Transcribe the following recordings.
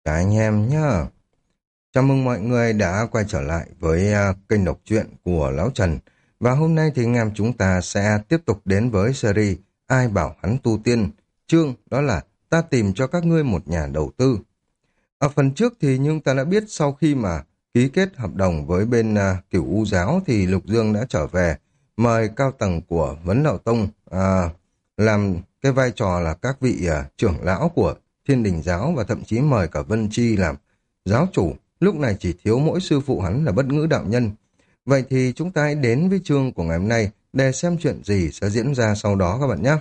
cả anh em nhá. Chào mừng mọi người đã quay trở lại với kênh đọc truyện của Lão Trần. Và hôm nay thì anh em chúng ta sẽ tiếp tục đến với series Ai bảo hắn tu tiên. Chương đó là ta tìm cho các ngươi một nhà đầu tư. Ở phần trước thì chúng ta đã biết sau khi mà ký kết hợp đồng với bên Cửu U Giáo thì Lục Dương đã trở về mời cao tầng của Vấn Đạo Tông làm cái vai trò là các vị trưởng lão của Thiên Đình Giáo và thậm chí mời cả Vân Chi làm giáo chủ. Lúc này chỉ thiếu mỗi sư phụ hắn là Bất Ngữ Đạo Nhân. Vậy thì chúng ta hãy đến với chương của ngày hôm nay để xem chuyện gì sẽ diễn ra sau đó các bạn nhé.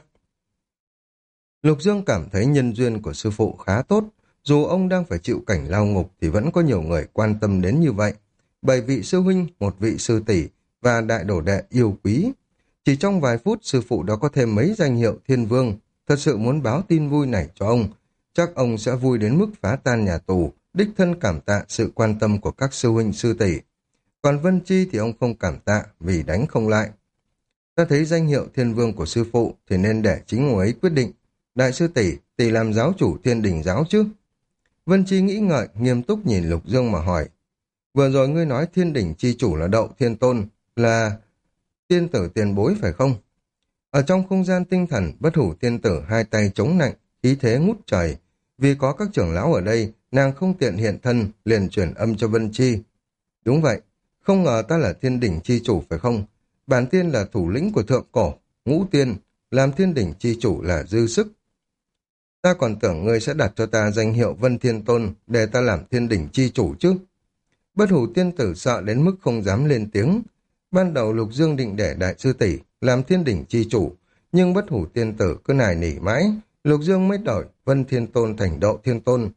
Lục Dương cảm thấy nhân duyên của sư phụ khá tốt. Dù ông đang phải chịu cảnh lao ngục thì vẫn có nhiều người quan tâm đến như vậy. 7 vị sư huynh, một vị sư tỷ và đại đồ đệ yêu quý. Chỉ trong vài phút sư phụ đã có thêm mấy danh hiệu thiên vương. Thật sự muốn báo tin vui này cho ông. Chắc ông sẽ vui đến mức phá tan nhà tù, đích thân cảm tạ sự quan tâm của các sư huynh sư tỷ. Còn Vân Chi thì ông không cảm tạ vì đánh không lại. Ta thấy danh hiệu thiên vương của sư phụ thì nên để chính ông ấy quyết định. Đại sư tỷ, tỷ làm giáo chủ Thiên Đình Giáo chứ? Vân Chi nghĩ ngợi, nghiêm túc nhìn Lục Dương mà hỏi. Vừa rồi ngươi nói Thiên Đình chi chủ là Đậu Thiên Tôn, là tiên tử tiền bối phải không? Ở trong không gian tinh thần, Bất Hủ tiên tử hai tay chống nạnh, khí thế ngút trời. Vì có các trưởng lão ở đây, nàng không tiện hiện thân, liền chuyển âm cho Vân Chi. Đúng vậy, không ngờ ta là Thiên Đình chi chủ phải không? Bản tiên là thủ lĩnh của thượng cổ, Ngũ Tiên, làm Thiên Đình chi chủ là dư sức. Ta còn tưởng ngươi sẽ đặt cho ta danh hiệu Vân Thiên Tôn để ta làm Thiên Đình chi chủ chứ. Bất Hủ tiên tử sợ đến mức không dám lên tiếng. Ban đầu Lục Dương định để đại sư tỷ làm Thiên Đình chi chủ, nhưng Bất Hủ tiên tử cứ nài nỉ mãi, Lục Dương mới đổi Vân Thiên Tôn thành Đậu Thiên Tôn.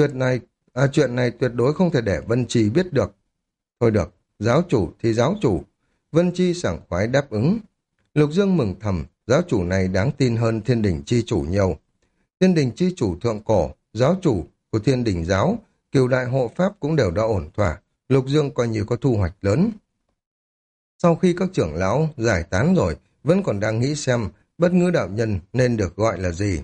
Chuyện này tuyệt đối không thể để Vân Chi biết được. Thôi được, giáo chủ thì giáo chủ. Vân Chi sảng khoái đáp ứng. Lục Dương mừng thầm, giáo chủ này đáng tin hơn Thiên Đình chi chủ nhiều. Thiên Đình chi chủ thượng cổ, giáo chủ của Thiên Đình Giáo, Cửu đại hộ pháp cũng đều đã ổn thỏa. Lục Dương coi như có thu hoạch lớn. Sau khi các trưởng lão giải tán rồi, vẫn còn đang nghĩ xem Bất Ngữ Đạo Nhân nên được gọi là gì.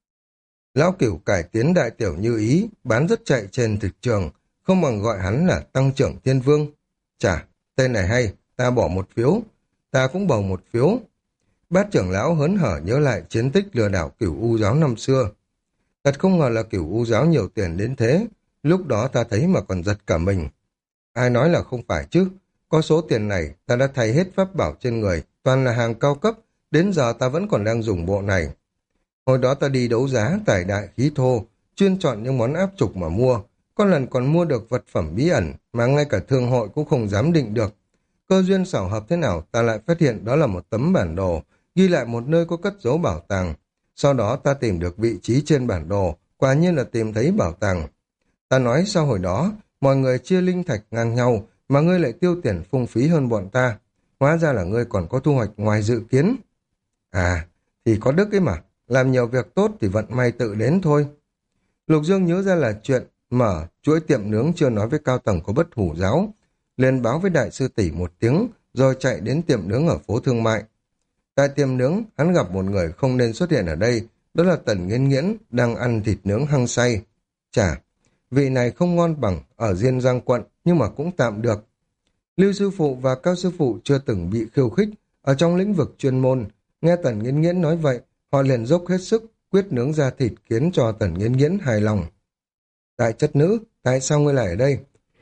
Lão Cửu cải tiến đại tiểu như ý, bán rất chạy trên thị trường, không bằng gọi hắn là Tăng trưởng Thiên Vương. Chà, tên này hay, ta bỏ một phiếu, ta cũng bầu một phiếu. Bát trưởng lão hớn hở nhớ lại chiến tích lừa đảo Cửu U Giáo năm xưa. Thật không ngờ là Cửu U Giáo nhiều tiền đến thế, lúc đó ta thấy mà còn giật cả mình. Ai nói là không phải chứ, có số tiền này ta đã thay hết pháp bảo trên người, toàn là hàng cao cấp, đến giờ ta vẫn còn đang dùng bộ này. Hồi đó ta đi đấu giá tài đại khí thô, chuyên chọn những món áp trục mà mua, có lần còn mua được vật phẩm bí ẩn mà ngay cả thương hội cũng không dám định được. Cơ duyên xảo hợp thế nào ta lại phát hiện đó là một tấm bản đồ, ghi lại một nơi có cất giấu bảo tàng. Sau đó ta tìm được vị trí trên bản đồ, quả nhiên là tìm thấy bảo tàng. Ta nói sau hồi đó, mọi người chia linh thạch ngang nhau, mà ngươi lại tiêu tiền phung phí hơn bọn ta. Hóa ra là ngươi còn có thu hoạch ngoài dự kiến. À, thì có đức ấy mà, làm nhiều việc tốt thì vận may tự đến thôi. Lục Dương nhớ ra là chuyện mở chuỗi tiệm nướng chưa nói với cao tầng của Bất Hủ Giáo, liền báo với đại sư tỷ một tiếng, rồi chạy đến tiệm nướng ở phố thương mại. Tại tiệm nướng, hắn gặp một người không nên xuất hiện ở đây, đó là Tần Nghiễn Nghiễn đang ăn thịt nướng hăng say. Chà, vị này không ngon bằng ở Diên Giang quận, nhưng mà cũng tạm được. Lưu sư phụ và Cao sư phụ chưa từng bị khiêu khích ở trong lĩnh vực chuyên môn, nghe Tần Nghiễn Nghiễn nói vậy, họ liền dốc hết sức quyết nướng ra thịt khiến cho Tần Nghiễn Nghiễn hài lòng. Đại chất nữ, tại sao ngươi lại ở đây?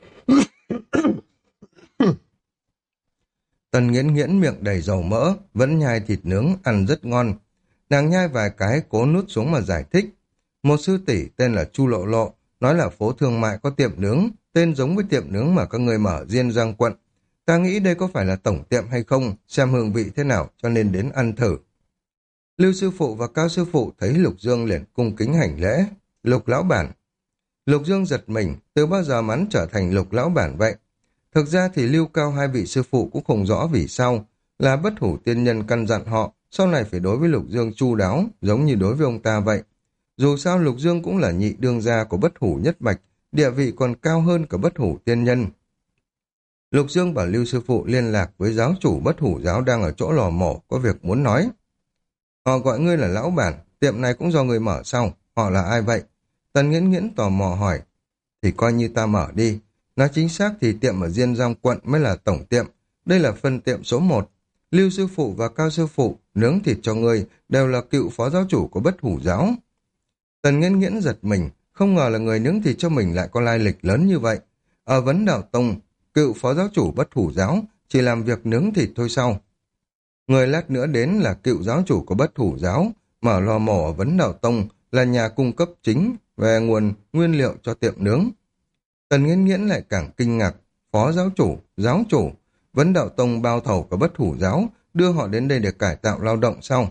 Tần Nghiễn Nghiễn miệng đầy dầu mỡ, vẫn nhai thịt nướng, ăn rất ngon. Nàng nhai vài cái cố nuốt xuống mà giải thích. Một sư tỷ tên là Chu Lộ Lộ, nói là phố thương mại có tiệm nướng, tên giống với tiệm nướng mà các người mở ở Diên Giang quận. Ta nghĩ đây có phải là tổng tiệm hay không, xem hương vị thế nào cho nên đến ăn thử. Lưu sư phụ và Cao sư phụ thấy Lục Dương liền cung kính hành lễ. Lục lão bản. Lục Dương giật mình, từ bao giờ hắn trở thành Lục lão bản vậy? Thực ra thì Lưu Cao hai vị sư phụ cũng không rõ vì sao, là Bất Hủ tiên nhân căn dặn họ, sau này phải đối với Lục Dương chu đáo, giống như đối với ông ta vậy. Dù sao Lục Dương cũng là nhị đương gia của Bất Hủ nhất mạch, địa vị còn cao hơn cả Bất Hủ tiên nhân. Lục Dương bảo Lưu sư phụ liên lạc với giáo chủ Bất Hủ giáo đang ở chỗ lò mổ, có việc muốn nói. Họ gọi ngươi là lão bản, tiệm này cũng do người mở sao? Họ là ai vậy? Tần Nghiễn Nghiễn tò mò hỏi. Thì coi như ta mở đi. Nói chính xác thì tiệm ở Diên Giang quận mới là tổng tiệm. Đây là phân tiệm số một. Lưu sư phụ và Cao sư phụ nướng thịt cho ngươi đều là cựu phó giáo chủ của Bất Hủ giáo. Tần Nghiễn Nghiễn giật mình, không ngờ là người nướng thịt cho mình lại có lai lịch lớn như vậy. Ở Vấn Đạo Tông, cựu phó giáo chủ Bất Hủ giáo chỉ làm việc nướng thịt thôi sao? Người lát nữa đến là cựu giáo chủ của Bất Hủ giáo, mở lò mổ ở Vấn Đạo Tông, là nhà cung cấp chính về nguồn nguyên liệu cho tiệm nướng. Tần Nghiễn Nghiễn lại càng kinh ngạc, phó giáo chủ, Vấn Đạo Tông bao thầu của Bất Hủ giáo, đưa họ đến đây để cải tạo lao động sau.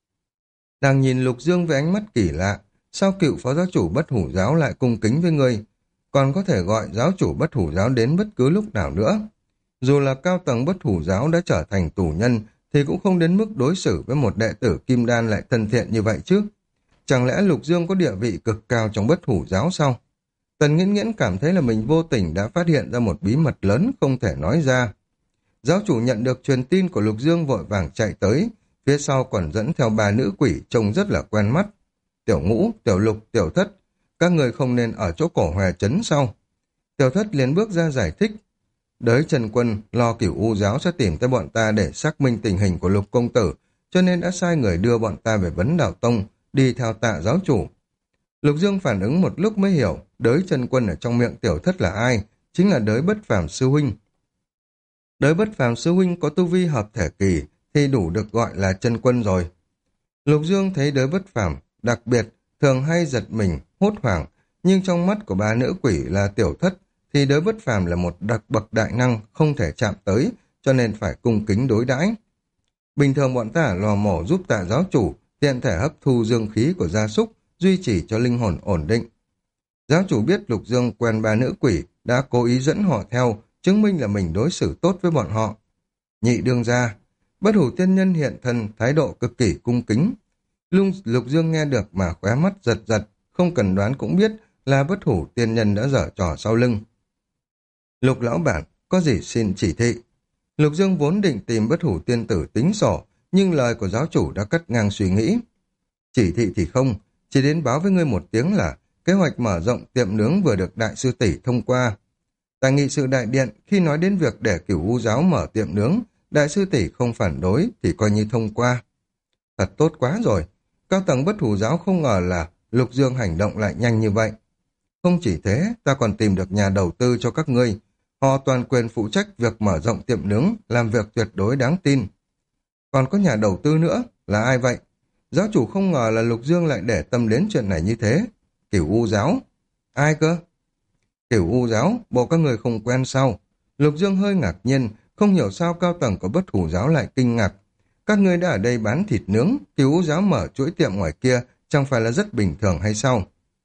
Nàng nhìn Lục Dương với ánh mắt kỳ lạ, sao cựu phó giáo chủ Bất Hủ giáo lại cung kính với ngươi, còn có thể gọi giáo chủ Bất Hủ giáo đến bất cứ lúc nào nữa. Dù là cao tầng Bất Hủ giáo đã trở thành tù nhân, thì cũng không đến mức đối xử với một đệ tử Kim Đan lại thân thiện như vậy chứ. Chẳng lẽ Lục Dương có địa vị cực cao trong Bất Hủ giáo sao? Tần Nghiễn Nghiễn cảm thấy là mình vô tình đã phát hiện ra một bí mật lớn không thể nói ra. Giáo chủ nhận được truyền tin của Lục Dương vội vàng chạy tới, phía sau còn dẫn theo 3 nữ quỷ trông rất là quen mắt. Tiểu Ngũ, Tiểu Lục, Tiểu Thất, các người không nên ở chỗ cổ Hòe Trấn sau. Tiểu Thất liền bước ra giải thích. Đới Trần Quân lo Cửu U giáo sẽ tìm tới bọn ta để xác minh tình hình của Lục công tử, cho nên đã sai người đưa bọn ta về Vấn Đạo Tông, đi theo Tạ giáo chủ. Lục Dương phản ứng một lúc mới hiểu, Đới Trần Quân ở trong miệng Tiểu Thất là ai, chính là Đới Bất Phàm sư huynh. Đới Bất Phàm sư huynh có tu vi hợp thể kỳ thì đủ được gọi là Trần Quân rồi. Lục Dương thấy Đới Bất Phàm đặc biệt thường hay giật mình, hốt hoảng, nhưng trong mắt của 3 nữ quỷ là Tiểu Thất thì Đới Bất Phàm là một đặc bậc đại năng không thể chạm tới, cho nên phải cung kính đối đãi. Bình thường bọn ta ở lò mổ giúp Tạ giáo chủ tiện thể hấp thu dương khí của gia súc, duy trì cho linh hồn ổn định. Giáo chủ biết Lục Dương quen 3 nữ quỷ, đã cố ý dẫn họ theo, chứng minh là mình đối xử tốt với bọn họ. Nhị đương gia, Bất Hủ tiên nhân hiện thân, thái độ cực kỳ cung kính. Lục Dương nghe được mà khóe mắt giật giật, không cần đoán cũng biết là Bất Hủ tiên nhân đã giở trò sau lưng. Lục lão bản, có gì xin chỉ thị. Lục Dương vốn định tìm Bất Hủ tiên tử tính sổ, nhưng lời của giáo chủ đã cắt ngang suy nghĩ. Chỉ thị thì không, chỉ đến báo với ngươi một tiếng là kế hoạch mở rộng tiệm nướng vừa được đại sư tỷ thông qua. Tại nghị sự đại điện, khi nói đến việc để Cửu U giáo mở tiệm nướng, đại sư tỷ không phản đối thì coi như thông qua. Thật tốt quá rồi, cao tầng Bất Hủ giáo không ngờ là Lục Dương hành động lại nhanh như vậy. Không chỉ thế, ta còn tìm được nhà đầu tư cho các ngươi. Họ toàn quyền phụ trách việc mở rộng tiệm nướng, làm việc tuyệt đối đáng tin. Còn có nhà đầu tư nữa, là ai vậy? Giáo chủ không ngờ là Lục Dương lại để tâm đến chuyện này như thế. Cửu U giáo. Ai cơ? Cửu U giáo, bộ các người không quen sao? Lục Dương hơi ngạc nhiên, không hiểu sao cao tầng của Bất Hủ giáo lại kinh ngạc. Các ngươi đã ở đây bán thịt nướng, Cửu U giáo mở chuỗi tiệm ngoài kia, chẳng phải là rất bình thường hay sao?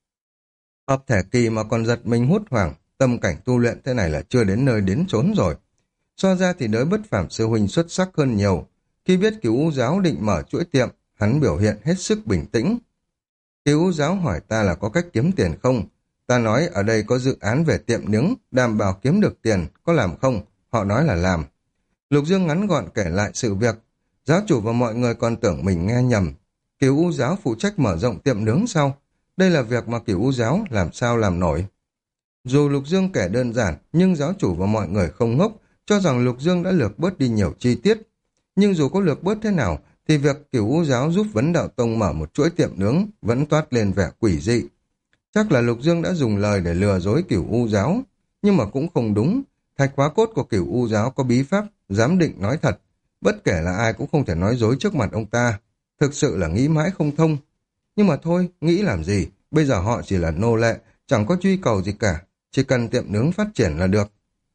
Hợp thể kỳ mà còn giật mình hốt hoảng, tâm cảnh tu luyện thế này là chưa đến nơi đến chốn rồi. So ra thì Đới Bất Phàm sư huynh xuất sắc hơn nhiều. Khi biết Cửu U giáo định mở chuỗi tiệm, hắn biểu hiện hết sức bình tĩnh. Cửu U giáo hỏi ta là có cách kiếm tiền không? Ta nói ở đây có dự án về tiệm nướng, đảm bảo kiếm được tiền, có làm không? Họ nói là làm. Lục Dương ngắn gọn kể lại sự việc. Giáo chủ và mọi người còn tưởng mình nghe nhầm. Cửu U giáo phụ trách mở rộng tiệm nướng sau. Đây là việc mà Cửu U giáo làm sao làm nổi. Dù Lục Dương kể đơn giản, nhưng giáo chủ và mọi người không ngốc, cho rằng Lục Dương đã lược bớt đi nhiều chi tiết. Nhưng dù có lược bớt thế nào, thì việc Cửu U giáo giúp Vấn Đạo Tông mở một chuỗi tiệm nướng vẫn toát lên vẻ quỷ dị. Chắc là Lục Dương đã dùng lời để lừa dối Cửu U giáo, nhưng mà cũng không đúng. Thạch Hóa Cốt của Cửu U giáo có bí pháp, dám định nói thật. Bất kể là ai cũng không thể nói dối trước mặt ông ta. Thực sự là nghĩ mãi không thông. Nhưng mà thôi, nghĩ làm gì? Bây giờ họ chỉ là nô lệ, chẳng có truy cầu gì cả. Chỉ cần tiệm nướng phát triển là được.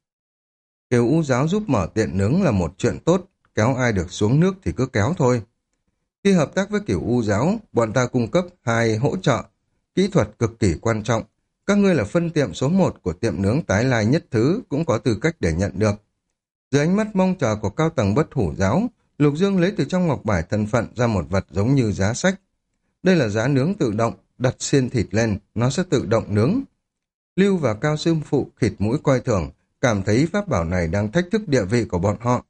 Cửu U giáo giúp mở tiệm nướng là một chuyện tốt, kéo ai được xuống nước thì cứ kéo thôi. Khi hợp tác với Cửu U giáo, bọn ta cung cấp 2 hỗ trợ, kỹ thuật cực kỳ quan trọng. Các ngươi là phân tiệm số 1 của tiệm nướng Tái Lai Nhất Thứ cũng có tư cách để nhận được. Dưới ánh mắt mong chờ của cao tầng Bất Hủ giáo, Lục Dương lấy từ trong ngọc bài thân phận ra một vật giống như giá sách. Đây là giá nướng tự động, đặt xiên thịt lên, nó sẽ tự động nướng. Lưu và Cao sư phụ khịt mũi coi thường, cảm thấy pháp bảo này đang thách thức địa vị của bọn họ.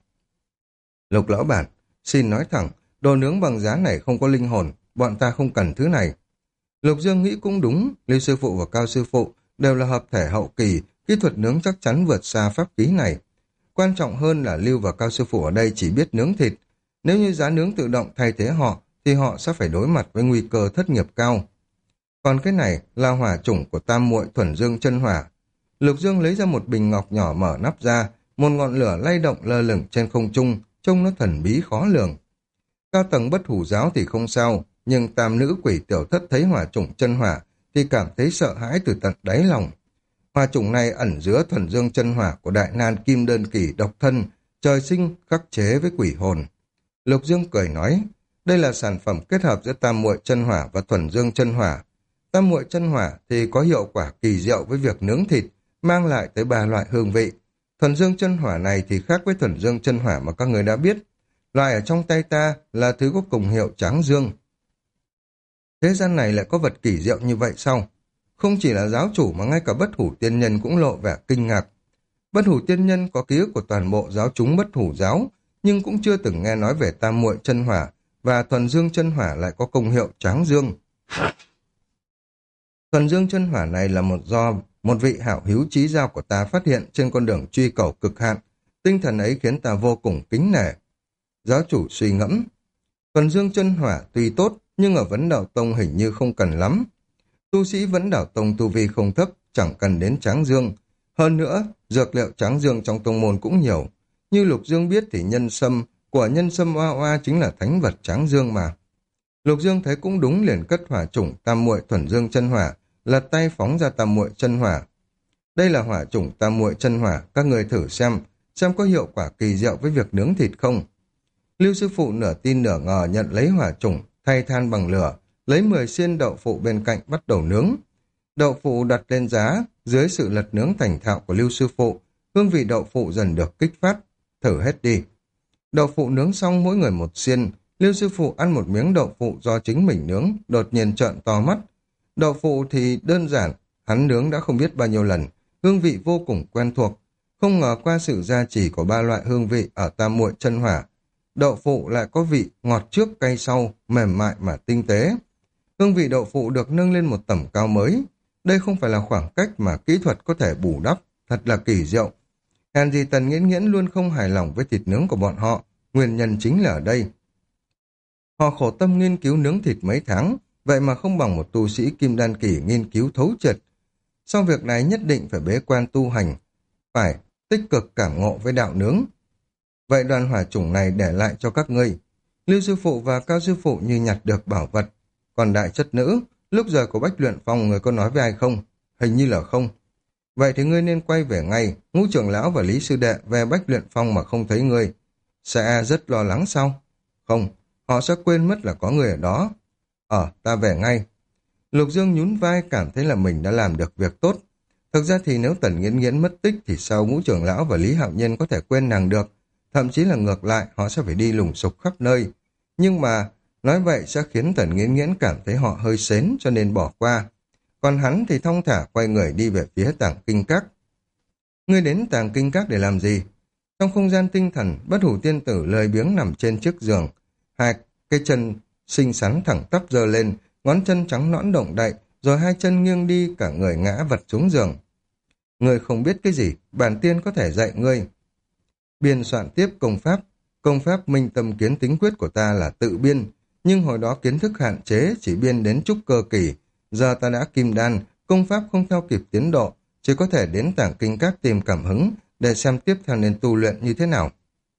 Lục lão bản, xin nói thẳng, đồ nướng bằng giá này không có linh hồn, bọn ta không cần thứ này. Lục Dương nghĩ cũng đúng, Lưu sư phụ và Cao sư phụ đều là hợp thể hậu kỳ, kỹ thuật nướng chắc chắn vượt xa pháp khí này. Quan trọng hơn là Lưu và Cao sư phụ ở đây chỉ biết nướng thịt. Nếu như giá nướng tự động thay thế họ, thì họ sẽ phải đối mặt với nguy cơ thất nghiệp cao. Còn cái này là hỏa chủng của tam muội thuần dương chân hỏa. Lục Dương lấy ra một bình ngọc nhỏ mở nắp ra, một ngọn lửa lay động lơ lửng trên không trung, trông nó thần bí khó lường. Cao tầng bất hủ giáo thì không sao, nhưng tam nữ quỷ tiểu thất thấy hỏa chủng chân hỏa thì cảm thấy sợ hãi từ tận đáy lòng. Hỏa chủng này ẩn giữa thuần dương chân hỏa của đại nan kim đơn kỳ độc thân, trời sinh khắc chế với quỷ hồn. Lục Dương cười nói, đây là sản phẩm kết hợp giữa tam muội chân hỏa và thuần dương chân hỏa. Tam muội chân hỏa thì có hiệu quả kỳ diệu với việc nướng thịt, mang lại tới 3 loại hương vị. Thuần dương chân hỏa này thì khác với thuần dương chân hỏa mà các người đã biết. Loại ở trong tay ta là thứ có cùng hiệu tráng dương. Thế gian này lại có vật kỳ diệu như vậy sao? Không chỉ là giáo chủ mà ngay cả bất hủ tiên nhân cũng lộ vẻ kinh ngạc. Bất hủ tiên nhân có ký ức của toàn bộ giáo chúng bất hủ giáo, nhưng cũng chưa từng nghe nói về tam muội chân hỏa, và thuần dương chân hỏa lại có công hiệu tráng dương. Thuần dương chân hỏa này là một vị hảo hữu chí giao của ta phát hiện trên con đường truy cầu cực hạn. Tinh thần ấy khiến ta vô cùng kính nể. Giáo chủ suy ngẫm. Thuần dương chân hỏa tuy tốt, nhưng ở Vấn Đạo Tông hình như không cần lắm. Tu sĩ Vấn Đạo Tông tu vi không thấp, chẳng cần đến tráng dương. Hơn nữa, dược liệu tráng dương trong tông môn cũng nhiều. Như Lục Dương biết thì nhân sâm của nhân sâm oa oa chính là thánh vật tráng dương mà. Lục Dương thấy cũng đúng, liền cất hỏa chủng tam muội thuần dương chân hỏa, lật tay phóng ra tam muội chân hỏa. Đây là hỏa chủng tam muội chân hỏa, các người thử xem có hiệu quả kỳ diệu với việc nướng thịt không. Lưu sư phụ nửa tin nửa ngờ nhận lấy hỏa chủng, thay than bằng lửa, lấy 10 xiên đậu phụ bên cạnh bắt đầu nướng. Đậu phụ đặt lên giá, dưới sự lật nướng thành thạo của Lưu sư phụ, hương vị đậu phụ dần được kích phát. Thử hết đi. Đậu phụ nướng xong mỗi người một xiên, Lưu sư phụ ăn một miếng đậu phụ do chính mình nướng, đột nhiên trợn to mắt. Đậu phụ thì đơn giản, hắn nướng đã không biết bao nhiêu lần, hương vị vô cùng quen thuộc. Không ngờ qua sự gia trì của 3 loại hương vị ở tam muội chân hỏa, đậu phụ lại có vị ngọt trước cay sau, mềm mại mà tinh tế. Hương vị đậu phụ được nâng lên một tầm cao mới. Đây không phải là khoảng cách mà kỹ thuật có thể bù đắp, thật là kỳ diệu. Hèn gì Tần Nghiễn Nghiễn luôn không hài lòng với thịt nướng của bọn họ, nguyên nhân chính là ở đây. Họ khổ tâm nghiên cứu nướng thịt mấy tháng, vậy mà không bằng một tu sĩ kim đan kỳ nghiên cứu thấu triệt. Sau việc này nhất định phải bế quan tu hành, phải tích cực cảm ngộ với đạo nướng. Vậy đoàn hỏa chủng này để lại cho các ngươi. Lưu sư phụ và Cao sư phụ như nhặt được bảo vật. Còn đại chất nữ, lúc rời của Bách Luyện Phong người có nói với ai không? Hình như là không. Vậy thì ngươi nên quay về ngay, Ngũ trưởng lão và Lý sư đệ về Bách Luyện Phong mà không thấy ngươi. Sẽ rất lo lắng sao? Không, họ sẽ quên mất là có người ở đó. Ta về ngay. Lục Dương nhún vai cảm thấy là mình đã làm được việc tốt. Thực ra thì nếu Tần Nghiễn Nghiễn mất tích thì sao Ngũ trưởng lão và Lý Hạo Nhiên có thể quên nàng được? Thậm chí là ngược lại, họ sẽ phải đi lùng sục khắp nơi. Nhưng mà, nói vậy sẽ khiến Tần Nghiễn Nghiễn cảm thấy họ hơi sến cho nên bỏ qua. Còn hắn thì thong thả quay người đi về phía Tàng Kinh Các. Ngươi đến Tàng Kinh Các để làm gì? Trong không gian tinh thần, bất hủ tiên tử lười biếng nằm trên chiếc giường. Hai cái chân xinh xắn thẳng tắp giơ lên, ngón chân trắng nõn động đậy, rồi hai chân nghiêng đi, cả người ngã vật xuống giường. Ngươi không biết cái gì, bản tiên có thể dạy ngươi. Biên soạn tiếp công pháp minh tâm kiến tính quyết của ta là tự biên, nhưng hồi đó kiến thức hạn chế chỉ biên đến trúc cơ kỳ, giờ ta đã kim đan, công pháp không theo kịp tiến độ, chỉ có thể đến Tàng Kinh Các tìm cảm hứng để xem tiếp theo nên tu luyện như thế nào.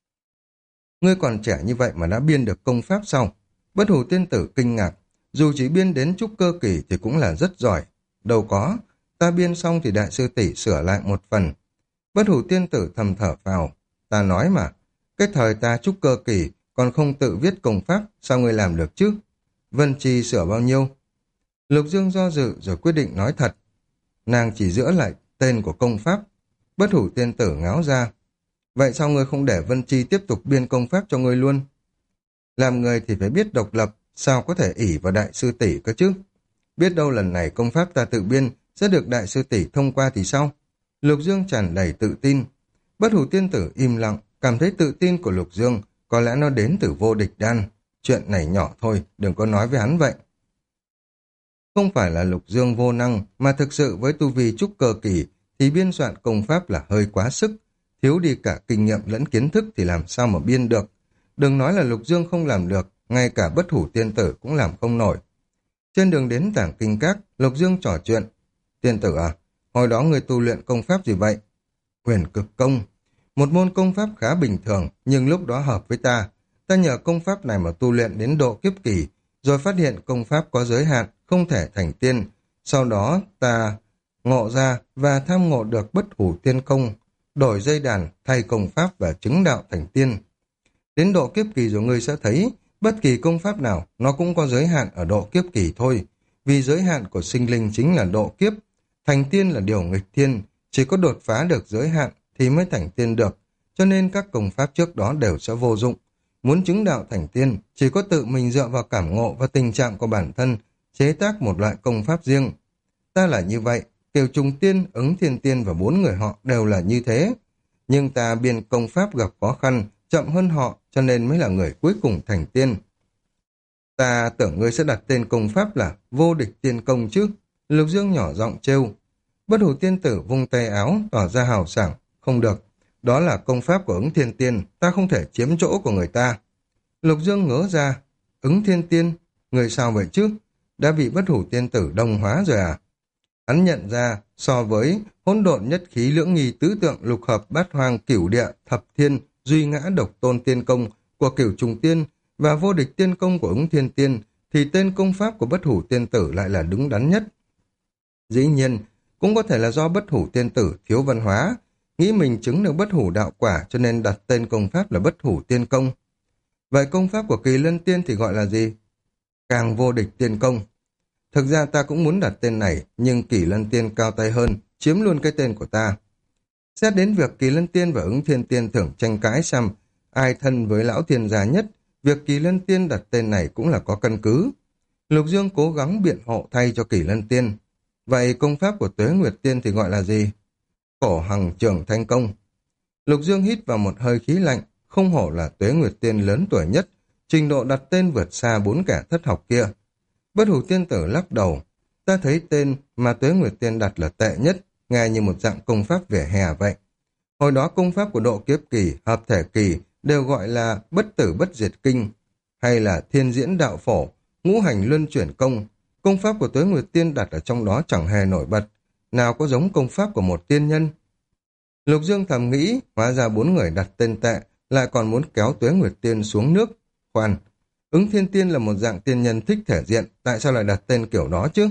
Ngươi còn trẻ như vậy mà đã biên được công pháp sao? Bất hủ tiên tử kinh ngạc, dù chỉ biên đến trúc cơ kỳ thì cũng là rất giỏi. Đâu có, ta biên xong thì đại sư tỷ sửa lại một phần. Bất hủ tiên tử thầm thở phào, ta nói mà, cái thời ta trúc cơ kỳ còn không tự viết công pháp, sao ngươi làm được chứ? Vân Chi sửa bao nhiêu? Lục Dương do dự rồi quyết định nói thật. Nàng chỉ giữ lại tên của công pháp. Bất hủ tiên tử ngáo ra. Vậy sao ngươi không để Vân Chi tiếp tục biên công pháp cho ngươi luôn? Làm người thì phải biết độc lập, sao có thể ỷ vào đại sư tỷ cơ chứ? Biết đâu lần này công pháp ta tự biên sẽ được đại sư tỷ thông qua thì sao? Lục Dương tràn đầy tự tin. Bất hủ tiên tử im lặng, cảm thấy tự tin của Lục Dương có lẽ nó đến từ vô địch đan. Chuyện này nhỏ thôi, đừng có nói với hắn vậy. Không phải là Lục Dương vô năng, mà thực sự với tu vi trúc cơ kỳ thì biên soạn công pháp là hơi quá sức, thiếu đi cả kinh nghiệm lẫn kiến thức thì làm sao mà biên được. Đừng nói là Lục Dương không làm được, ngay cả bất hủ tiên tử cũng làm không nổi. Trên đường đến Tảng Kinh Các, Lục Dương trò chuyện. Tiên tử à, hồi đó người tu luyện công pháp gì vậy? Huyền cực công. Một môn công pháp khá bình thường, nhưng lúc đó hợp với ta. Ta nhờ công pháp này mà tu luyện đến độ kiếp kỳ, rồi phát hiện công pháp có giới hạn, không thể thành tiên. Sau đó ta ngộ ra và tham ngộ được bất hủ tiên công, đổi dây đàn, thay công pháp và chứng đạo thành tiên. Đến độ kiếp kỳ rồi ngươi sẽ thấy, bất kỳ công pháp nào nó cũng có giới hạn ở độ kiếp kỳ thôi. Vì giới hạn của sinh linh chính là độ kiếp, thành tiên là điều nghịch thiên, chỉ có đột phá được giới hạn thì mới thành tiên được, cho nên các công pháp trước đó đều sẽ vô dụng. Muốn chứng đạo thành tiên, chỉ có tự mình dựa vào cảm ngộ và tình trạng của bản thân, chế tác một loại công pháp riêng. Ta là như vậy, Kiều Trùng Tiên, Ứng Thiên Tiên và 4 người họ đều là như thế. Nhưng ta biên công pháp gặp khó khăn, chậm hơn họ, cho nên mới là người cuối cùng thành tiên. Ta tưởng ngươi sẽ đặt tên công pháp là Vô Địch Tiên Công chứ. Lục Dương nhỏ giọng trêu. Bất hủ tiên tử vung tay áo, tỏ ra hào sảng. Không được, đó là công pháp của Ứng Thiên Tiên, ta không thể chiếm chỗ của người ta. Lục Dương ngớ ra. Ứng Thiên Tiên, người sao vậy chứ? Đã bị bất hủ tiên tử đồng hóa rồi à? Hắn nhận ra, so với hỗn độn nhất khí lưỡng nghi tứ tượng lục hợp bát hoang cửu địa thập thiên duy ngã độc tôn tiên công của Cửu Trùng Tiên và vô địch tiên công của Ứng Thiên Tiên, thì tên công pháp của bất hủ tiên tử lại là đúng đắn nhất. Dĩ nhiên, cũng có thể là do bất hủ tiên tử thiếu văn hóa, nghĩ mình chứng được bất hủ đạo quả cho nên đặt tên công pháp là bất hủ tiên công. Vậy công pháp của Kỳ Lân Tiên thì gọi là gì? Càng vô địch tiên công. Thực ra ta cũng muốn đặt tên này, nhưng Kỳ Lân Tiên cao tay hơn, chiếm luôn cái tên của ta. Xét đến việc Kỳ Lân Tiên và Ứng Thiên Tiên thường tranh cãi xem ai thân với lão thiên gia nhất, việc Kỳ Lân Tiên đặt tên này cũng là có căn cứ. Lục Dương cố gắng biện hộ thay cho Kỳ Lân Tiên. Vậy công pháp của Tuế Nguyệt Tiên thì gọi là gì? Khổ Hằng Trường Thanh Công. Lục Dương hít vào một hơi khí lạnh, không hổ là Tuế Nguyệt Tiên lớn tuổi nhất, trình độ đặt tên vượt xa 4 kẻ thất học kia. Bất hủ tiên tử lắc đầu. Ta thấy tên mà Tuế Nguyệt Tiên đặt là tệ nhất, nghe như một dạng công pháp vỉa hè vậy. Hồi đó công pháp của độ kiếp kỳ, hợp thể kỳ đều gọi là bất tử bất diệt kinh, hay là thiên diễn đạo phổ, ngũ hành luân chuyển công. Công pháp của Tuế Nguyệt Tiên đặt ở trong đó chẳng hề nổi bật, nào có giống công pháp của một tiên nhân. Lục Dương thầm nghĩ, hóa ra 4 người đặt tên tệ, lại còn muốn kéo Tuế Nguyệt Tiên xuống nước. Khoan, Ứng Thiên Tiên là một dạng tiên nhân thích thể diện, tại sao lại đặt tên kiểu đó chứ?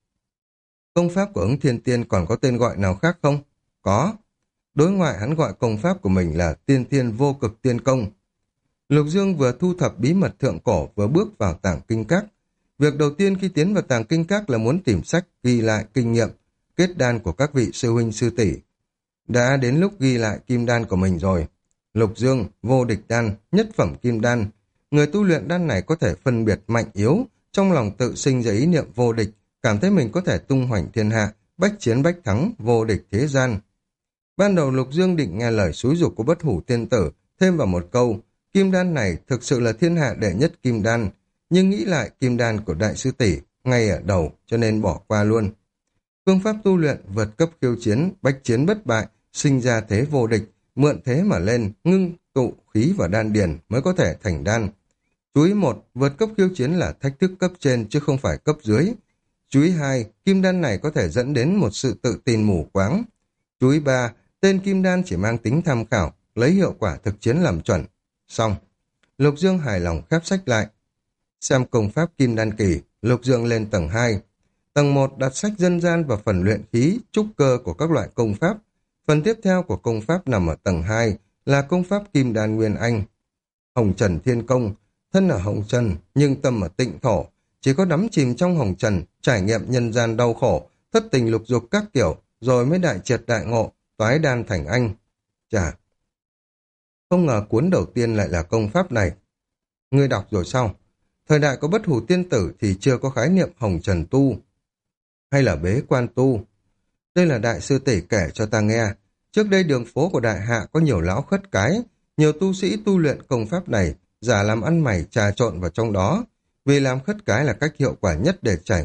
Công pháp của Ứng Thiên Tiên còn có tên gọi nào khác không? Có. Đối ngoại hắn gọi công pháp của mình là Tiên Thiên Vô Cực Tiên Công. Lục Dương vừa thu thập bí mật thượng cổ vừa bước vào Tảng Kinh Các. Việc đầu tiên khi tiến vào Tảng Kinh Các là muốn tìm sách ghi lại kinh nghiệm, kết đan của các vị sư huynh sư tỷ. Đã đến lúc ghi lại kim đan của mình rồi. Lục Dương, vô địch đan, nhất phẩm kim đan. Người tu luyện đan này có thể phân biệt mạnh yếu, trong lòng tự sinh ra ý niệm vô địch, cảm thấy mình có thể tung hoành thiên hạ, bách chiến bách thắng, vô địch thế gian. Ban đầu Lục Dương định nghe lời xúi giục của bất hủ tiên tử, thêm vào một câu, kim đan này thực sự là thiên hạ đệ nhất kim đan, nhưng nghĩ lại kim đan của đại sư tỷ ngay ở đầu cho nên bỏ qua luôn. Phương pháp tu luyện vượt cấp khiêu chiến, bách chiến bất bại, sinh ra thế vô địch, mượn thế mà lên, ngưng tụ khí vào đan điền mới có thể thành đan. Chú ý 1, vượt cấp khiêu chiến là thách thức cấp trên chứ không phải cấp dưới. Chú ý 2, kim đan này có thể dẫn đến một sự tự tin mù quáng. Chú ý 3, tên kim đan chỉ mang tính tham khảo, lấy hiệu quả thực chiến làm chuẩn. Xong. Lục Dương hài lòng khép sách lại. Xem công pháp kim đan kỳ, Lục Dương lên tầng 2. Tầng 1 đặt sách dân gian và phần luyện khí, trúc cơ của các loại công pháp. Phần tiếp theo của công pháp nằm ở tầng 2 là công pháp kim đan nguyên anh. Hồng Trần Thiên Công, thân ở Hồng Trần nhưng tâm ở Tịnh Thổ, chỉ có đắm chìm trong Hồng Trần, trải nghiệm nhân gian đau khổ, thất tình lục dục các kiểu, rồi mới đại triệt đại ngộ, toái đan thành anh. Chà, không ngờ cuốn đầu tiên lại là công pháp này. Ngươi đọc rồi sao? Thời đại có bất hủ tiên tử thì chưa có khái niệm Hồng Trần tu, hay là bế quan tu. Đây là đại sư tỷ kể cho ta nghe. Trước đây đường phố của đại hạ có nhiều lão khất cái, nhiều tu sĩ tu luyện công pháp này, giả làm ăn mày trà trộn vào trong đó. Vì làm khất cái là cách hiệu quả nhất để trải nghiệm,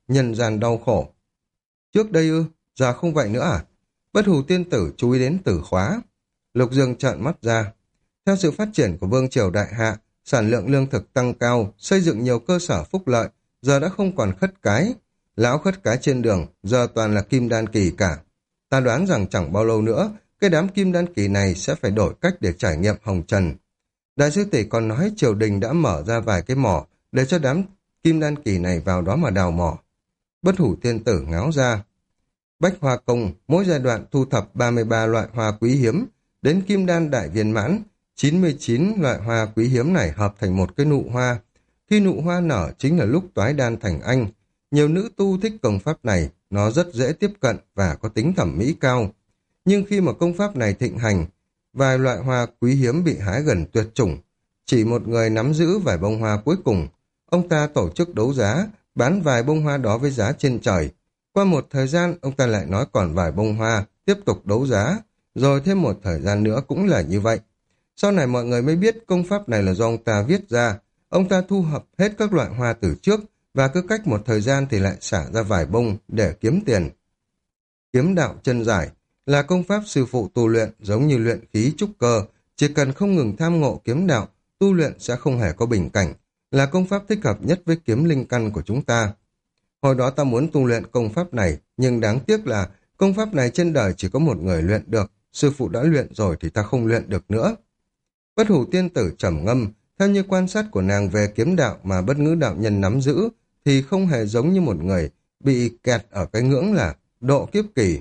nhân gian đau khổ. Trước đây ư, giờ không vậy nữa à? Bất hủ tiên tử chú ý đến từ khóa. Lục Dương trợn mắt ra. Theo sự phát triển của vương triều đại hạ, sản lượng lương thực tăng cao, xây dựng nhiều cơ sở phúc lợi, giờ đã không còn khất cái. Lão khất cái trên đường, giờ toàn là kim đan kỳ cả. Ta đoán rằng chẳng bao lâu nữa, cái đám kim đan kỳ này sẽ phải đổi cách để trải nghiệm hồng trần. Đại sư tỷ còn nói triều đình đã mở ra vài cái mỏ để cho đám kim đan kỳ này vào đó mà đào mỏ. Bất hủ tiên tử ngáo ra. Bách hoa công, mỗi giai đoạn thu thập 33 loại hoa quý hiếm, đến kim đan đại viên mãn, 99 loại hoa quý hiếm này hợp thành một cái nụ hoa. Khi nụ hoa nở chính là lúc toái đan thành anh. Nhiều nữ tu thích công pháp này, nó rất dễ tiếp cận và có tính thẩm mỹ cao. Nhưng khi mà công pháp này thịnh hành, vài loại hoa quý hiếm bị hái gần tuyệt chủng. Chỉ một người nắm giữ vài bông hoa cuối cùng. Ông ta tổ chức đấu giá, bán vài bông hoa đó với giá trên trời. Qua một thời gian, ông ta lại nói còn vài bông hoa, tiếp tục đấu giá. Rồi thêm một thời gian nữa cũng là như vậy. Sau này mọi người mới biết công pháp này là do ông ta viết ra. Ông ta thu hợp hết các loại hoa từ trước, và cứ cách một thời gian thì lại xả ra vài bông để kiếm tiền. Kiếm đạo chân giải là công pháp sư phụ tu luyện giống như luyện khí trúc cơ, chỉ cần không ngừng tham ngộ kiếm đạo, tu luyện sẽ không hề có bình cảnh, là công pháp thích hợp nhất với kiếm linh căn của chúng ta. Hồi đó ta muốn tu luyện công pháp này, nhưng đáng tiếc là công pháp này trên đời chỉ có một người luyện được, sư phụ đã luyện rồi thì ta không luyện được nữa. Bất hủ tiên tử trầm ngâm, theo như quan sát của nàng về kiếm đạo mà bất ngữ đạo nhân nắm giữ, thì không hề giống như một người bị kẹt ở cái ngưỡng là độ kiếp kỳ.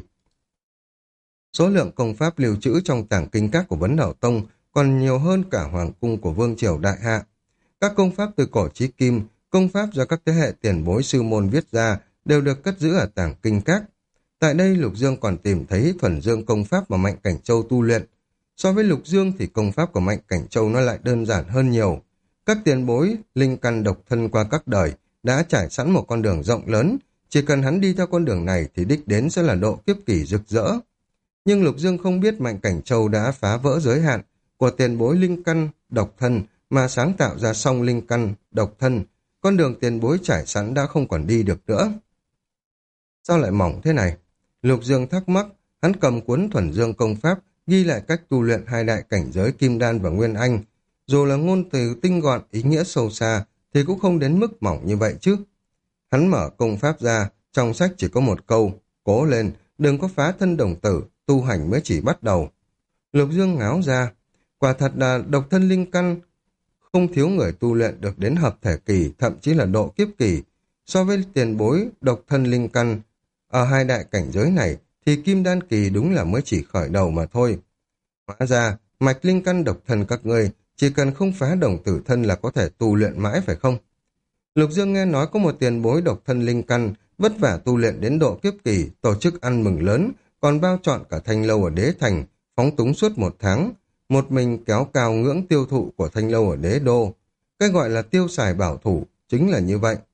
Số lượng công pháp lưu trữ trong tàng kinh các của Vấn Đảo Tông còn nhiều hơn cả hoàng cung của vương triều đại hạ. Các công pháp từ cổ chí kim, công pháp do các thế hệ tiền bối sư môn viết ra đều được cất giữ ở tàng kinh các. Tại đây Lục Dương còn tìm thấy thuần dương công pháp mà Mạnh Cảnh Châu tu luyện. So với Lục Dương thì công pháp của Mạnh Cảnh Châu nó lại đơn giản hơn nhiều. Các tiền bối, linh căn độc thân qua các đời đã trải sẵn một con đường rộng lớn, chỉ cần hắn đi theo con đường này thì đích đến sẽ là độ kiếp kỳ rực rỡ. Nhưng Lục Dương không biết Mạnh Cảnh Châu đã phá vỡ giới hạn của tiền bối linh căn độc thân mà sáng tạo ra song linh căn độc thân, con đường tiền bối trải sẵn đã không còn đi được nữa. Sao lại mỏng thế này? Lục Dương thắc mắc, hắn cầm cuốn thuần dương công pháp, ghi lại cách tu luyện hai đại cảnh giới Kim Đan và Nguyên Anh. Dù là ngôn từ tinh gọn, ý nghĩa sâu xa, thì cũng không đến mức mỏng như vậy chứ. Hắn mở công pháp ra, trong sách chỉ có một câu, cố lên, đừng có phá thân đồng tử, tu hành mới chỉ bắt đầu. Lục Dương ngáo ra, quả thật là độc thân linh căn, không thiếu người tu luyện được đến hợp thể kỳ, thậm chí là độ kiếp kỳ. So với tiền bối độc thân linh căn, ở hai đại cảnh giới này, thì kim đan kỳ đúng là mới chỉ khởi đầu mà thôi. Hóa ra, mạch linh căn độc thân các ngươi chỉ cần không phá đồng tử thân là có thể tu luyện mãi phải không? Lục Dương nghe nói có một tiền bối độc thân linh căn, vất vả tu luyện đến độ kiếp kỳ, tổ chức ăn mừng lớn, còn bao trọn cả thanh lâu ở đế thành, phóng túng suốt 1 tháng, một mình kéo cao ngưỡng tiêu thụ của thanh lâu ở đế đô. Cái gọi là tiêu xài bảo thủ, chính là như vậy.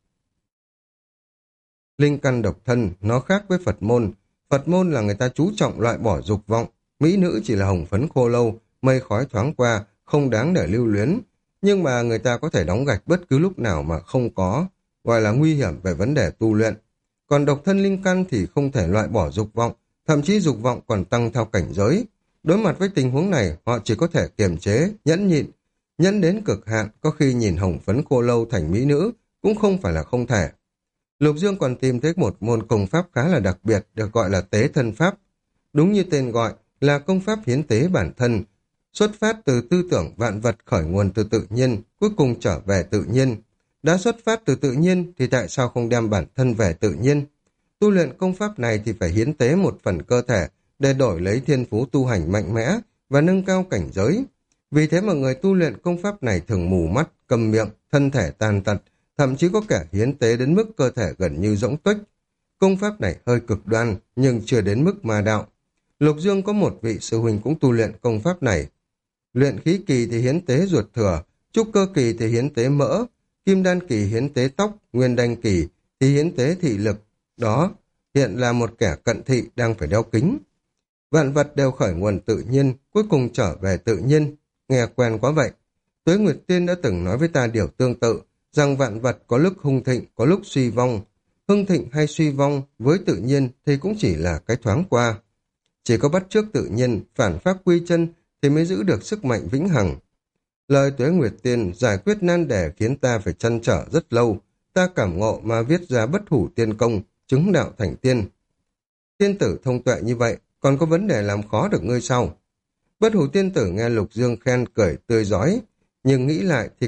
Linh căn độc thân, nó khác với Phật môn. Phật môn là người ta chú trọng loại bỏ dục vọng, mỹ nữ chỉ là hồng phấn khô lâu, mây khói thoáng qua, không đáng để lưu luyến. Nhưng mà người ta có thể đóng gạch bất cứ lúc nào mà không có, gọi là nguy hiểm về vấn đề tu luyện. Còn độc thân linh căn thì không thể loại bỏ dục vọng, thậm chí dục vọng còn tăng theo cảnh giới. Đối mặt với tình huống này, họ chỉ có thể kiềm chế, nhẫn nhịn, nhẫn đến cực hạn, có khi nhìn hồng phấn khô lâu thành mỹ nữ, cũng không phải là không thể. Lục Dương còn tìm thấy một môn công pháp khá là đặc biệt, được gọi là tế thân pháp. Đúng như tên gọi, là công pháp hiến tế bản thân, xuất phát từ tư tưởng vạn vật khởi nguồn từ tự nhiên, cuối cùng trở về tự nhiên. Đã xuất phát từ tự nhiên thì tại sao không đem bản thân về tự nhiên? Tu luyện công pháp này thì phải hiến tế một phần cơ thể để đổi lấy thiên phú tu hành mạnh mẽ và nâng cao cảnh giới. Vì thế mà người tu luyện công pháp này thường mù mắt, câm miệng, thân thể tàn tật, thậm chí có kẻ hiến tế đến mức cơ thể gần như rỗng tuếch. Công pháp này hơi cực đoan nhưng chưa đến mức ma đạo. Lục Dương có một vị sư huynh cũng tu luyện công pháp này. Luyện khí kỳ thì hiến tế ruột thừa, trúc cơ kỳ thì hiến tế mỡ, kim đan kỳ hiến tế tóc, nguyên đan kỳ thì hiến tế thị lực. Đó, hiện là một kẻ cận thị đang phải đeo kính. Vạn vật đều khởi nguồn tự nhiên, cuối cùng trở về tự nhiên. Nghe quen quá vậy. Tuế Nguyệt Tiên đã từng nói với ta điều tương tự, rằng vạn vật có lúc hung thịnh, có lúc suy vong. hưng thịnh hay suy vong với tự nhiên thì cũng chỉ là cái thoáng qua. Chỉ có bắt chước tự nhiên, phản pháp quy chân thì mới giữ được sức mạnh vĩnh hằng. Lời Tuế Nguyệt Tiên giải quyết nan đề khiến ta phải trăn trở rất lâu. Ta cảm ngộ mà viết ra bất hủ tiên công, chứng đạo thành tiên. Tiên tử thông tuệ như vậy, còn có vấn đề làm khó được ngươi sao? Bất hủ tiên tử nghe Lục Dương khen cười tươi rói, nhưng nghĩ lại thì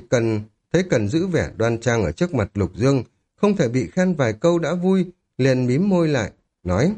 cần giữ vẻ đoan trang ở trước mặt Lục Dương, không thể bị khen vài câu đã vui, liền mím môi lại, nói: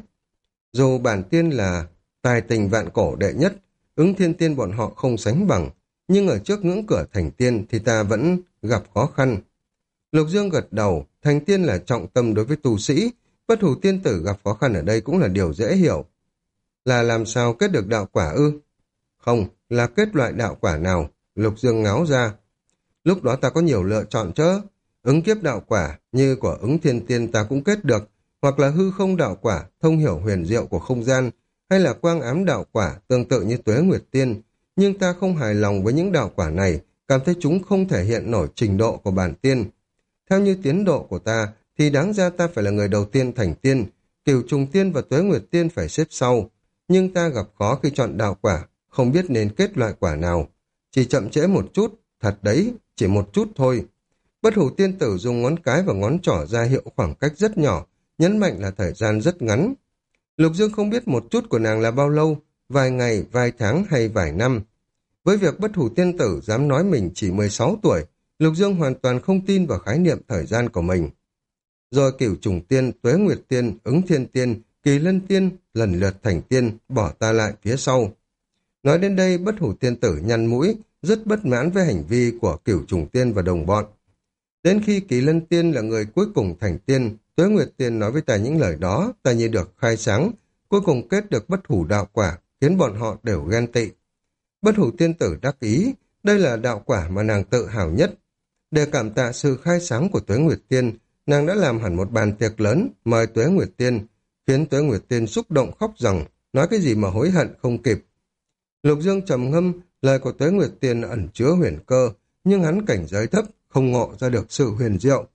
dù bản tiên là tài tình vạn cổ đệ nhất, Ứng Thiên Tiên bọn họ không sánh bằng, nhưng ở trước ngưỡng cửa thành tiên thì ta vẫn gặp khó khăn. Lục Dương gật đầu, thành tiên là trọng tâm đối với tu sĩ, bất hủ tiên tử gặp khó khăn ở đây cũng là điều dễ hiểu. Là làm sao kết được đạo quả ư? Không, là kết loại đạo quả nào? Lục Dương ngáo ra. Lúc đó ta có nhiều lựa chọn chứ. Ứng kiếp đạo quả như của Ứng Thiên Tiên ta cũng kết được, hoặc là hư không đạo quả, thông hiểu huyền diệu của không gian, hay là quang ám đạo quả tương tự như Tuế Nguyệt Tiên. Nhưng ta không hài lòng với những đạo quả này, cảm thấy chúng không thể hiện nổi trình độ của bản tiên. Theo như tiến độ của ta, thì đáng ra ta phải là người đầu tiên thành tiên, Cửu Trùng Tiên và Tuế Nguyệt Tiên phải xếp sau. Nhưng ta gặp khó khi chọn đạo quả, không biết nên kết loại quả nào. Chỉ chậm trễ một chút, thật đấy, chỉ một chút thôi. Bất hủ tiên tử dùng ngón cái và ngón trỏ ra hiệu khoảng cách rất nhỏ, nhấn mạnh là thời gian rất ngắn. Lục Dương không biết một chút của nàng là bao lâu, vài ngày, vài tháng hay vài năm. Với việc bất hủ tiên tử dám nói mình chỉ 16 tuổi, Lục Dương hoàn toàn không tin vào khái niệm thời gian của mình. Rồi Cửu Trùng Tiên, Tuế Nguyệt Tiên, Ứng Thiên Tiên, Kỳ Lân Tiên lần lượt thành tiên, bỏ ta lại phía sau. Nói đến đây, bất hủ tiên tử nhăn mũi, rất bất mãn với hành vi của Cửu Trùng Tiên và đồng bọn. Đến khi Kỳ Lân Tiên là người cuối cùng thành tiên, Tuế Nguyệt Tiên nói với ta những lời đó, ta như được khai sáng, cuối cùng kết được bất hủ đạo quả, khiến bọn họ đều ghen tị. Bất hủ tiên tử đắc ý, đây là đạo quả mà nàng tự hào nhất. Để cảm tạ sự khai sáng của Tuế Nguyệt Tiên, nàng đã làm hẳn một bàn tiệc lớn, mời Tuế Nguyệt Tiên, khiến Tuế Nguyệt Tiên xúc động khóc rằng, nói cái gì mà hối hận không kịp. Lục Dương trầm ngâm, lời của Tuế Nguyệt Tiên ẩn chứa huyền cơ, nhưng hắn cảnh giới thấp, không ngộ ra được sự huyền diệu.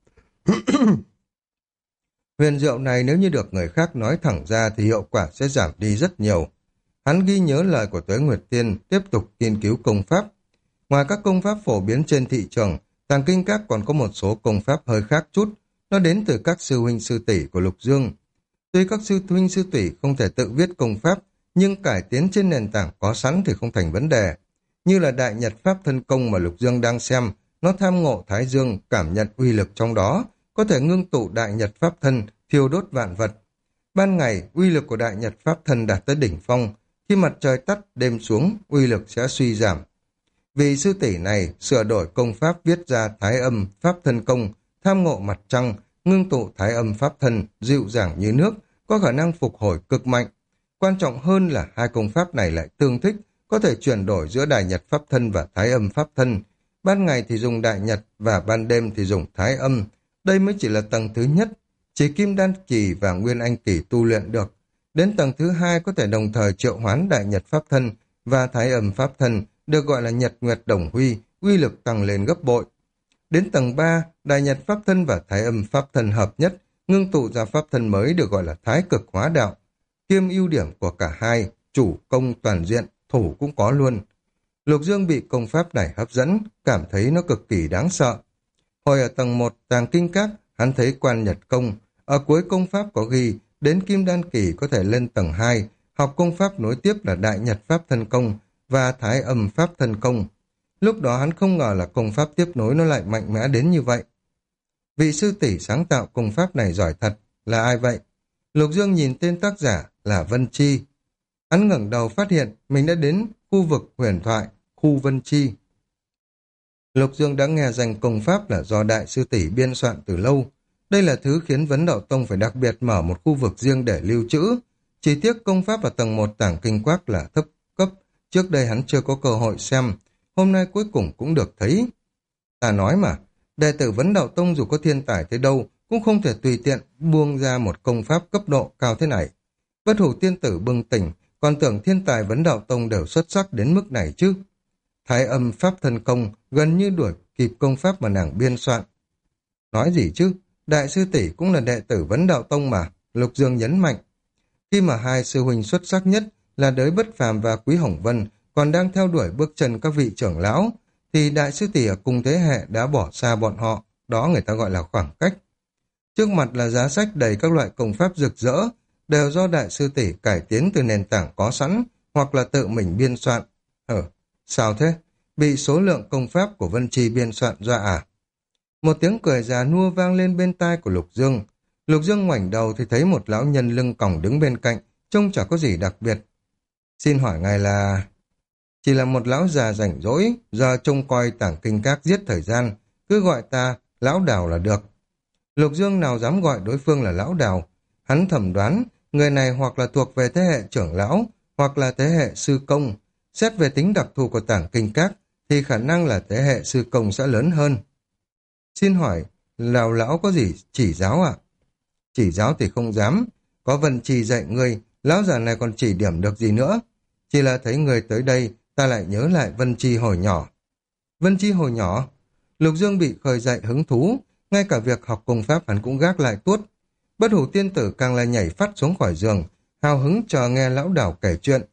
Huyền diệu này nếu như được người khác nói thẳng ra thì hiệu quả sẽ giảm đi rất nhiều. Hắn ghi nhớ lời của Tuế Nguyệt Tiên, tiếp tục nghiên cứu công pháp. Ngoài các công pháp phổ biến trên thị trường, Tàng Kinh Các còn có một số công pháp hơi khác chút, nó đến từ các sư huynh sư tỷ của Lục Dương. Tuy các sư huynh sư tỷ không thể tự viết công pháp, nhưng cải tiến trên nền tảng có sẵn thì không thành vấn đề. Như là Đại Nhật Pháp Thân Công mà Lục Dương đang xem, nó tham ngộ Thái Dương, cảm nhận uy lực trong đó, có thể ngưng tụ Đại Nhật Pháp Thân, thiêu đốt vạn vật. Ban ngày, uy lực của Đại Nhật Pháp Thân đạt tới đỉnh phong, khi mặt trời tắt, đêm xuống, uy lực sẽ suy giảm. Vì sư tỷ này sửa đổi công pháp viết ra Thái Âm Pháp Thân Công, tham ngộ mặt trăng, ngưng tụ Thái Âm Pháp Thân, dịu dàng như nước, có khả năng phục hồi cực mạnh. Quan trọng hơn là hai công pháp này lại tương thích, có thể chuyển đổi giữa Đại Nhật Pháp Thân và Thái Âm Pháp Thân. Ban ngày thì dùng Đại Nhật và ban đêm thì dùng Thái Âm. Đây mới chỉ là tầng thứ nhất, chỉ Kim Đan Kỳ và Nguyên Anh Kỳ tu luyện được. Đến tầng thứ hai có thể đồng thời triệu hoán Đại Nhật Pháp Thân và Thái Âm Pháp Thân, được gọi là Nhật Nguyệt Đồng Huy, uy lực tăng lên gấp bội. Đến tầng 3, Đại Nhật Pháp Thân và Thái Âm Pháp Thân hợp nhất, ngưng tụ ra Pháp Thân mới được gọi là Thái Cực Hóa Đạo. Kiêm ưu điểm của cả hai, chủ công toàn diện, thủ cũng có luôn. Lục Dương bị công pháp này hấp dẫn, cảm thấy nó cực kỳ đáng sợ. Hồi ở tầng 1 Tàng Kinh Các, hắn thấy Quan Nhật Công, ở cuối công pháp có ghi, đến Kim Đan Kỳ có thể lên tầng 2, học công pháp nối tiếp là Đại Nhật Pháp Thân Công và Thái Âm Pháp Thân Công. Lúc đó hắn không ngờ là công pháp tiếp nối nó lại mạnh mẽ đến như vậy. Vị sư tỷ sáng tạo công pháp này giỏi thật, là ai vậy? Lục Dương nhìn tên tác giả là Vân Chi. Hắn ngẩng đầu phát hiện mình đã đến khu vực huyền thoại, khu Vân Chi. Lục Dương đã nghe danh công pháp là do đại sư tỷ biên soạn từ lâu. Đây là thứ khiến Vấn Đạo Tông phải đặc biệt mở một khu vực riêng để lưu trữ. Chỉ tiếc công pháp ở tầng 1 Tàng Kinh Các là thấp cấp, trước đây hắn chưa có cơ hội xem, hôm nay cuối cùng cũng được thấy. Ta nói mà, đệ tử Vấn Đạo Tông dù có thiên tài tới đâu, cũng không thể tùy tiện buông ra một công pháp cấp độ cao thế này. Bất hủ tiên tử bừng tỉnh, còn tưởng thiên tài Vấn Đạo Tông đều xuất sắc đến mức này chứ. Thái Âm Pháp Thân Công gần như đuổi kịp công pháp mà nàng biên soạn. Nói gì chứ, Đại sư tỷ cũng là đệ tử Vấn Đạo Tông mà, Lục Dương nhấn mạnh. Khi mà hai sư huynh xuất sắc nhất là Đới Bất Phàm và Quý Hồng Vân còn đang theo đuổi bước chân các vị trưởng lão, thì đại sư tỷ ở cùng thế hệ đã bỏ xa bọn họ, đó người ta gọi là khoảng cách. Trước mặt là giá sách đầy các loại công pháp rực rỡ, đều do đại sư tỷ cải tiến từ nền tảng có sẵn, hoặc là tự mình biên soạn. Sao thế? Bị số lượng công pháp của Vân Chi biên soạn ra à? Một tiếng cười già nua vang lên bên tai của Lục Dương. Lục Dương ngoảnh đầu thì thấy một lão nhân lưng còng đứng bên cạnh, trông chả có gì đặc biệt. Xin hỏi ngài là... Chỉ là một lão già rảnh rỗi, giờ trông coi tảng kinh các giết thời gian, cứ gọi ta lão Đào là được. Lục Dương nào dám gọi đối phương là lão Đào, hắn thẩm đoán người này hoặc là thuộc về thế hệ trưởng lão, hoặc là thế hệ sư công. Xét về tính đặc thù của tảng kinh các, thì khả năng là thế hệ sư công sẽ lớn hơn. Xin hỏi, lão có gì chỉ giáo ạ? Chỉ giáo thì không dám, có Vân Chi dạy ngươi, lão già này còn chỉ điểm được gì nữa. Chỉ là thấy người tới đây, ta lại nhớ lại Vân Chi hồi nhỏ. Vân Chi hồi nhỏ? Lục Dương bị khơi dậy hứng thú, ngay cả việc học công pháp hắn cũng gác lại tuốt. Bất Hủ Tiên Tử càng là nhảy phát xuống khỏi giường, hào hứng chờ nghe lão Đào kể chuyện.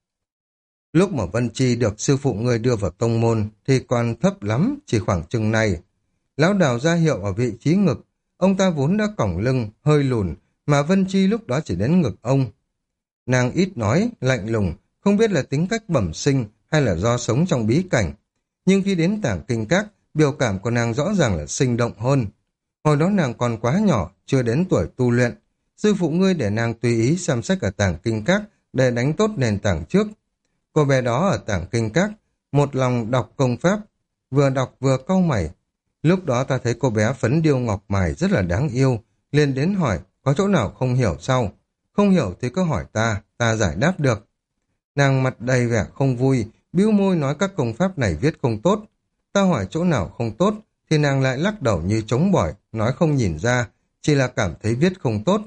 Lúc mà Vân Chi được sư phụ ngươi đưa vào tông môn thì còn thấp lắm, chỉ khoảng chừng này. Lão Đào ra hiệu ở vị trí ngực, ông ta vốn đã còng lưng, hơi lùn, mà Vân Chi lúc đó chỉ đến ngực ông. Nàng ít nói, lạnh lùng, không biết là tính cách bẩm sinh hay là do sống trong bí cảnh. Nhưng khi đến tảng kinh các, biểu cảm của nàng rõ ràng là sinh động hơn. Hồi đó nàng còn quá nhỏ, chưa đến tuổi tu luyện. Sư phụ ngươi để nàng tùy ý xem sách ở tảng kinh các để đánh tốt nền tảng trước. Cô bé đó ở tảng kinh các, một lòng đọc công pháp, vừa đọc vừa cau mày. Lúc đó ta thấy cô bé phấn điêu ngọc mài rất là đáng yêu, liền đến hỏi, có chỗ nào không hiểu sao? Không hiểu thì cứ hỏi ta giải đáp được. Nàng mặt đầy vẻ không vui, bĩu môi nói các công pháp này viết không tốt. Ta hỏi chỗ nào không tốt, thì nàng lại lắc đầu như chống bỏi, nói không nhìn ra, chỉ là cảm thấy viết không tốt.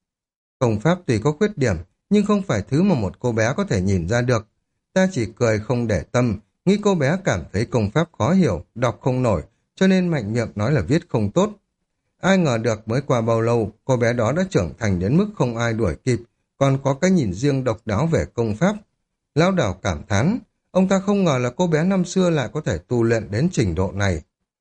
Công pháp tuy có khuyết điểm, nhưng không phải thứ mà một cô bé có thể nhìn ra được. Ta chỉ cười không để tâm, nghĩ cô bé cảm thấy công pháp khó hiểu, đọc không nổi, cho nên mạnh miệng nói là viết không tốt. Ai ngờ được mới qua bao lâu, cô bé đó đã trưởng thành đến mức không ai đuổi kịp, còn có cái nhìn riêng độc đáo về công pháp. Lão Đào cảm thán, ông ta không ngờ là cô bé năm xưa lại có thể tu luyện đến trình độ này.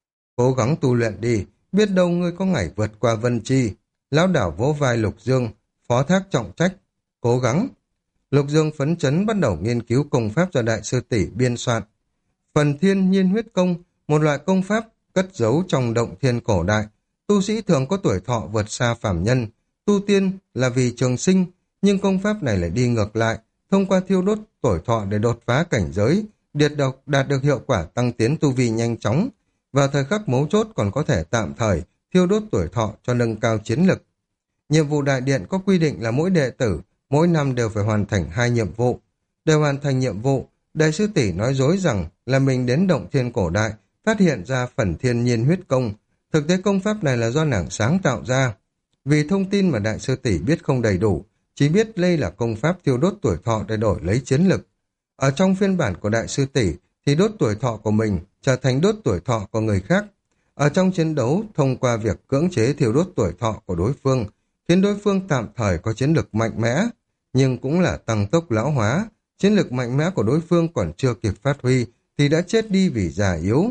Cố gắng tu luyện đi, biết đâu ngươi có ngày vượt qua Vân Chi. Lão Đào vỗ vai Lục Dương, phó thác trọng trách. Cố gắng. Lục Dương phấn chấn bắt đầu nghiên cứu công pháp do đại sư tỷ biên soạn. Phần Thiên Nhiên Huyết Công, một loại công pháp cất giấu trong động thiên cổ đại. Tu sĩ thường có tuổi thọ vượt xa phàm nhân. Tu tiên là vì trường sinh, nhưng công pháp này lại đi ngược lại, thông qua thiêu đốt tuổi thọ để đột phá cảnh giới, điệt độc đạt được hiệu quả tăng tiến tu vi nhanh chóng. Vào thời khắc mấu chốt còn có thể tạm thời thiêu đốt tuổi thọ cho nâng cao chiến lực. Nhiệm vụ đại điện có quy định là mỗi đệ tử mỗi năm đều phải hoàn thành 2 nhiệm vụ. Để hoàn thành nhiệm vụ, đại sư tỷ nói dối rằng là mình đến động thiên cổ đại, phát hiện ra phần thiên nhiên huyết công. Thực tế công pháp này là do nàng sáng tạo ra. Vì thông tin mà đại sư tỷ biết không đầy đủ, chỉ biết đây là công pháp thiêu đốt tuổi thọ để đổi lấy chiến lực. Ở trong phiên bản của đại sư tỷ thì đốt tuổi thọ của mình trở thành đốt tuổi thọ của người khác. Ở trong chiến đấu, thông qua việc cưỡng chế thiêu đốt tuổi thọ của đối phương, khiến đối phương tạm thời có chiến lực mạnh mẽ, nhưng cũng là tăng tốc lão hóa. Chiến lực mạnh mẽ của đối phương còn chưa kịp phát huy thì đã chết đi vì già yếu.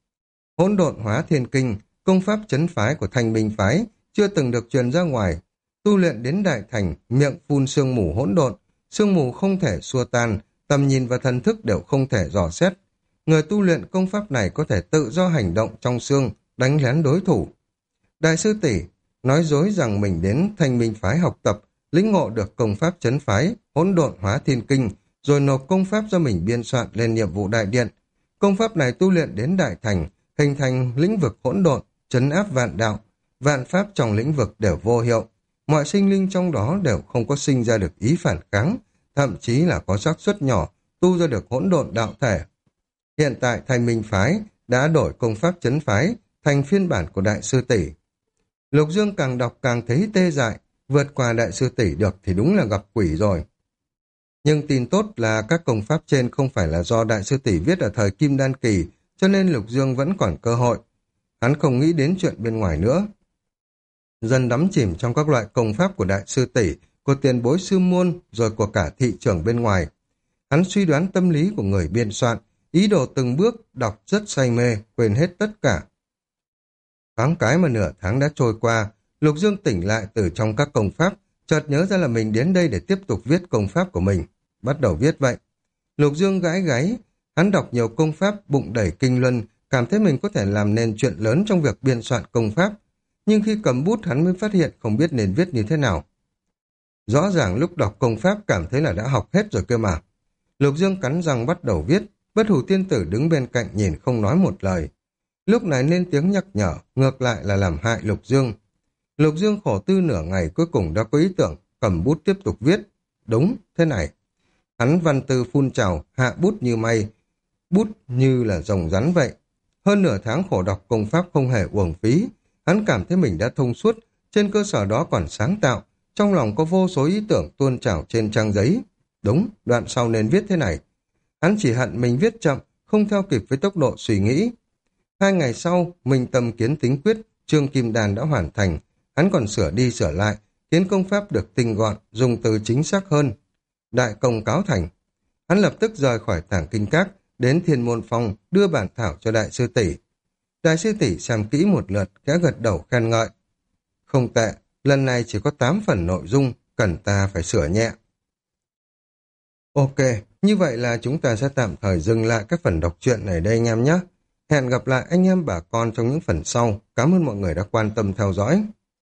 Hỗn độn hóa thiên kinh, công pháp trấn phái của Thanh Minh phái, chưa từng được truyền ra ngoài. Tu luyện đến đại thành, miệng phun sương mù hỗn độn, sương mù không thể xua tan, tầm nhìn và thần thức đều không thể dò xét. Người tu luyện công pháp này có thể tự do hành động trong sương, đánh lén đối thủ. Đại sư tỷ nói dối rằng mình đến Thanh Minh phái học tập, lĩnh ngộ được công pháp trấn phái, hỗn độn hóa thiên kinh, rồi nộp công pháp do mình biên soạn lên nhiệm vụ đại điện. Công pháp này tu luyện đến đại thành, hình thành lĩnh vực hỗn độn, trấn áp vạn đạo, vạn pháp trong lĩnh vực đều vô hiệu. Mọi sinh linh trong đó đều không có sinh ra được ý phản kháng, thậm chí là có xác suất nhỏ tu ra được hỗn độn đạo thể. Hiện tại Thanh Minh phái đã đổi công pháp trấn phái thành phiên bản của đại sư tỷ. Lục Dương càng đọc càng thấy tê dại, vượt qua đại sư tỷ được thì đúng là gặp quỷ rồi. Nhưng tin tốt là các công pháp trên không phải là do đại sư tỷ viết ở thời Kim Đan Kỳ, cho nên Lục Dương vẫn còn cơ hội. Hắn không nghĩ đến chuyện bên ngoài nữa. dần đắm chìm trong các loại công pháp của đại sư tỷ, của tiền bối sư môn, rồi của cả thị trường bên ngoài. Hắn suy đoán tâm lý của người biên soạn, ý đồ từng bước, đọc rất say mê, quên hết tất cả. Thoáng cái mà nửa tháng đã trôi qua, Lục Dương tỉnh lại từ trong các công pháp, chợt nhớ ra là mình đến đây để tiếp tục viết công pháp của mình. Bắt đầu viết vậy. Lục Dương gãi gáy, hắn đọc nhiều công pháp, bụng đầy kinh luân, cảm thấy mình có thể làm nên chuyện lớn trong việc biên soạn công pháp. Nhưng khi cầm bút hắn mới phát hiện không biết nên viết như thế nào. Rõ ràng lúc đọc công pháp cảm thấy là đã học hết rồi cơ mà. Lục Dương cắn răng bắt đầu viết, Bất Hủ Tiên Tử đứng bên cạnh nhìn không nói một lời. Lúc này lên tiếng nhắc nhở, ngược lại là làm hại Lục Dương. Lục Dương khổ tư nửa ngày cuối cùng đã có ý tưởng, cầm bút tiếp tục viết. Đúng, thế này. Hắn văn tư phun trào, hạ bút như may, bút như là rồng rắn vậy. Hơn nửa tháng khổ đọc công pháp không hề uổng phí. Hắn cảm thấy mình đã thông suốt, trên cơ sở đó còn sáng tạo, trong lòng có vô số ý tưởng tuôn trào trên trang giấy. Đúng, đoạn sau nên viết thế này. Hắn chỉ hận mình viết chậm, không theo kịp với tốc độ suy nghĩ. 2 ngày sau, Minh Tâm Kiến Tính Quyết, Trương Kim Đàn đã hoàn thành. Hắn còn sửa đi sửa lại, khiến công pháp được tinh gọn, dùng từ chính xác hơn. Đại công cáo thành. Hắn lập tức rời khỏi tảng kinh các, đến Thiên Môn Phong đưa bản thảo cho đại sư tỷ. Đại sư tỷ xem kỹ một lượt, khẽ gật đầu khen ngợi. Không tệ, lần này chỉ có 8 phần nội dung, cần ta phải sửa nhẹ. Ok, như vậy là chúng ta sẽ tạm thời dừng lại các phần đọc truyện này đây anh em nhé. Hẹn gặp lại anh em bà con trong những phần sau. Cảm ơn mọi người đã quan tâm theo dõi.